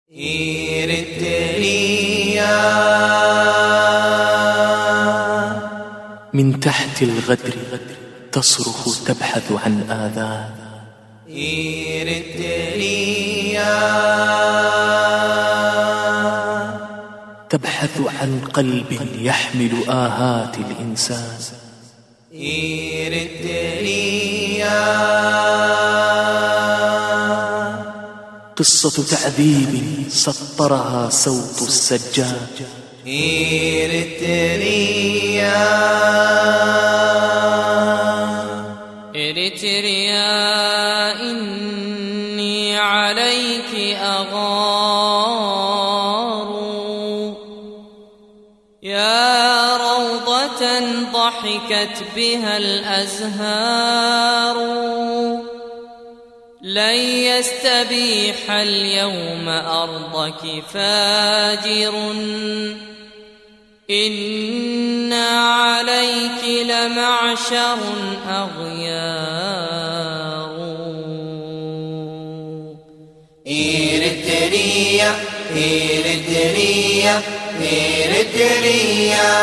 إيرتريا من تحت الغدر تصرخ تبحث عن آذان. إيرتريا تبحث عن قلب يحمل آهات الإنسان. إيرتريا قصة تعذيب سطرها صوت السجاد. إيرتريا إريتريا إني عليك أغار، يا روضة ضحكت بها الأزهار، لن يستبيح اليوم أرضك فاجر، إن عليك لمعشر أغيار. إيرتريا إيرتريا إيرتريا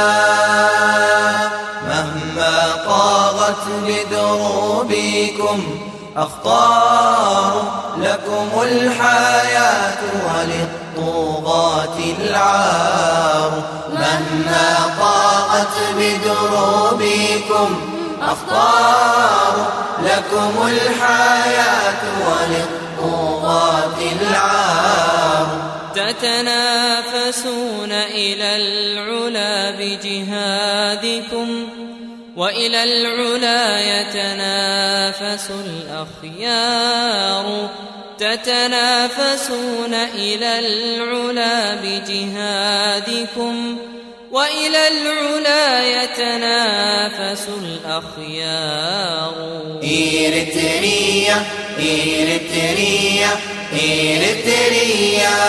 مهما طاغت لدروبكم أخطار، لكم الحياة وللطغاة العار. مهما طاغت بدروبكم أخطار، لكم الحياة وللطغاة العار. تتنافسون إلى العلا بجهادكم، وإلى العلا يتنافس الأخيار. تتنافسون إلى العلا بجهادكم، وإلى العلا يتنافس الأخيار. إيرتريا إيرتريا إيرتريا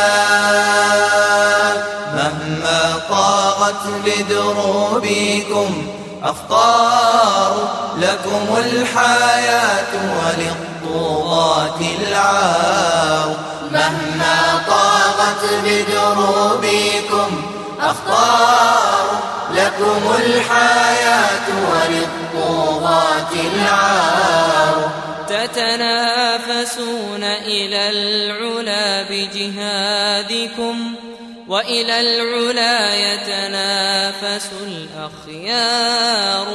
مهما طاغت لدروبكم أخطار، لكم الحياة وللطغاة العار. مهما طاغت بدروبكم أخطار، لكم الحياة وللطغاة العار. تتنافسون إلى العلا بجهادكم، وإلى العلا يتنافس الأخيار.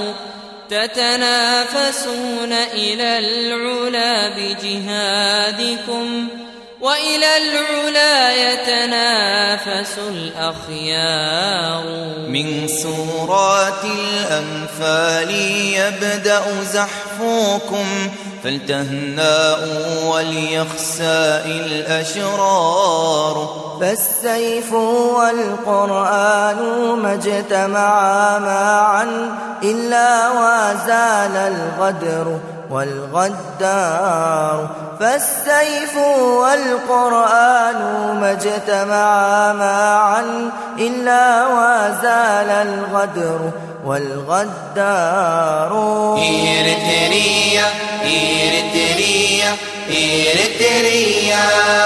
تتنافسون إلى العلا بجهادكم، وإلى العلا يتنافس الأخيار. من سورات الأنفال يبدأ زحفكم، فلتهنأ وليخسأ الأشرار. فالسيف والقرآن ما اجتمعا معا إلا وزال الغدر والغدار. فالسيف والقرآن ما اجتمعا معا إلا وزال الغدر والغدار. إيرتريا إيرتريا إيرتريا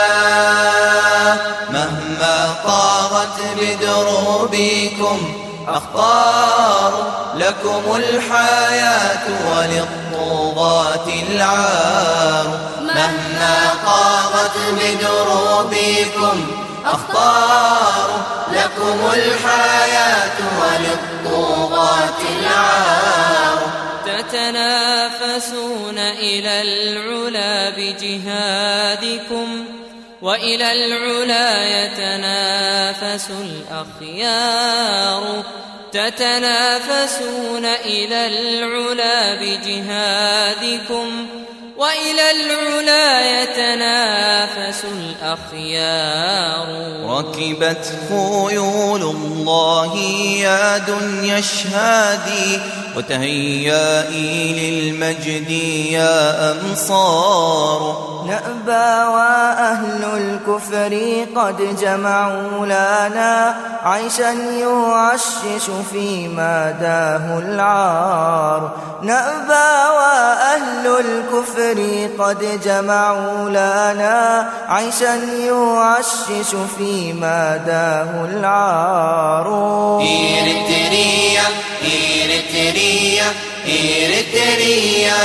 مهما طاغت بدروبكم أخطار، لكم الحياة وللطغاة العار. مهما طاغت بدروبكم أخطار، لكم الحياة وللطغاة العار. تتنافسون إلى العلا بجهادكم، وإلى العلا يتنافس الأخيار. تتنافسون إلى العلا بجهادكم، وإلى العلا يتنافس الأخيار. ركبت خيول الله يا دنيا اشهادي، وتهيئي للمجد يا أنصار. نأبى وأهل الكفر قد جمعوا لنا عيشا يعشش فيما داه العار. نأبى وأهل الكفر قد جمعوا لنا عيشا يعشش فيما داه العار. إريتريا إريتريا إريتريا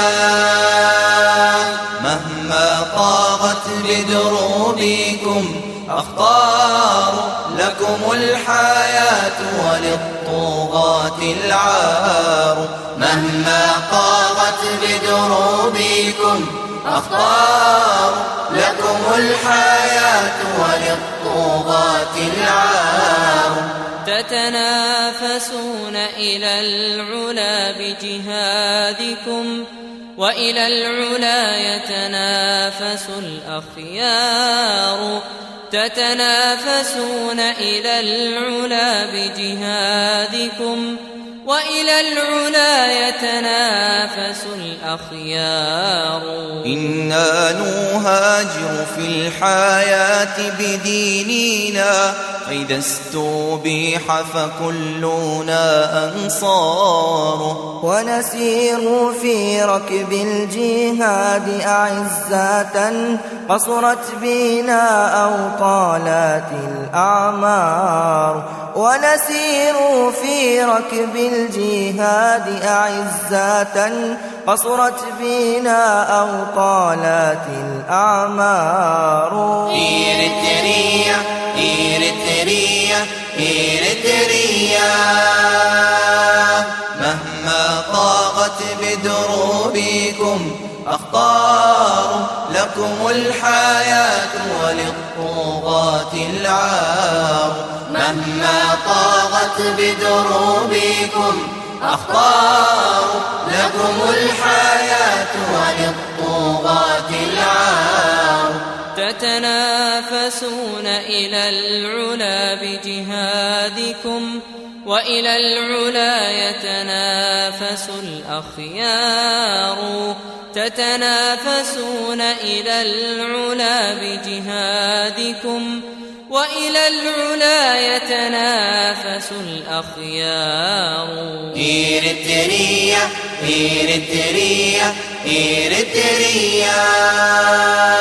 مهما طاغت بدروبكم أخطار، لكم الحياة وللطغاة العار. مهما طاغت بدروبكم أخطار، لكم الحياة وللطغاة العار. تتنافسون إلى العلا بجهادكم، وإلى العلا يتنافس الأخيار. تتنافسون إلى العلا بجهادكم، وإلى العلا يتنافس الأخيار. إنا نهاجر في الحياة بديننا، فإذا استبيح فكلنا أنصار. ونسير في ركب الجهاد أعزة، قصرت بنا أو طالت الأعمار. ونسير في ركب الجهاد أعزة، قصرت بنا أو طالت الأعمار. إريتريا إريتريا إريتريا مهما طاغت بدروبكم أخطار، لكم الحياة وللطغاة العار. مهما طاغت بدروبكم أخطار، لكم الحياة وللطغاة العار. تتنافسون إلى العلا بجهادكم، وإلى العلا يتنافس الأخيار. تتنافسون إلى العلا بجهادكم، وإلى العلا يتنافس الأخيار. إريتريا إريتريا إريتريا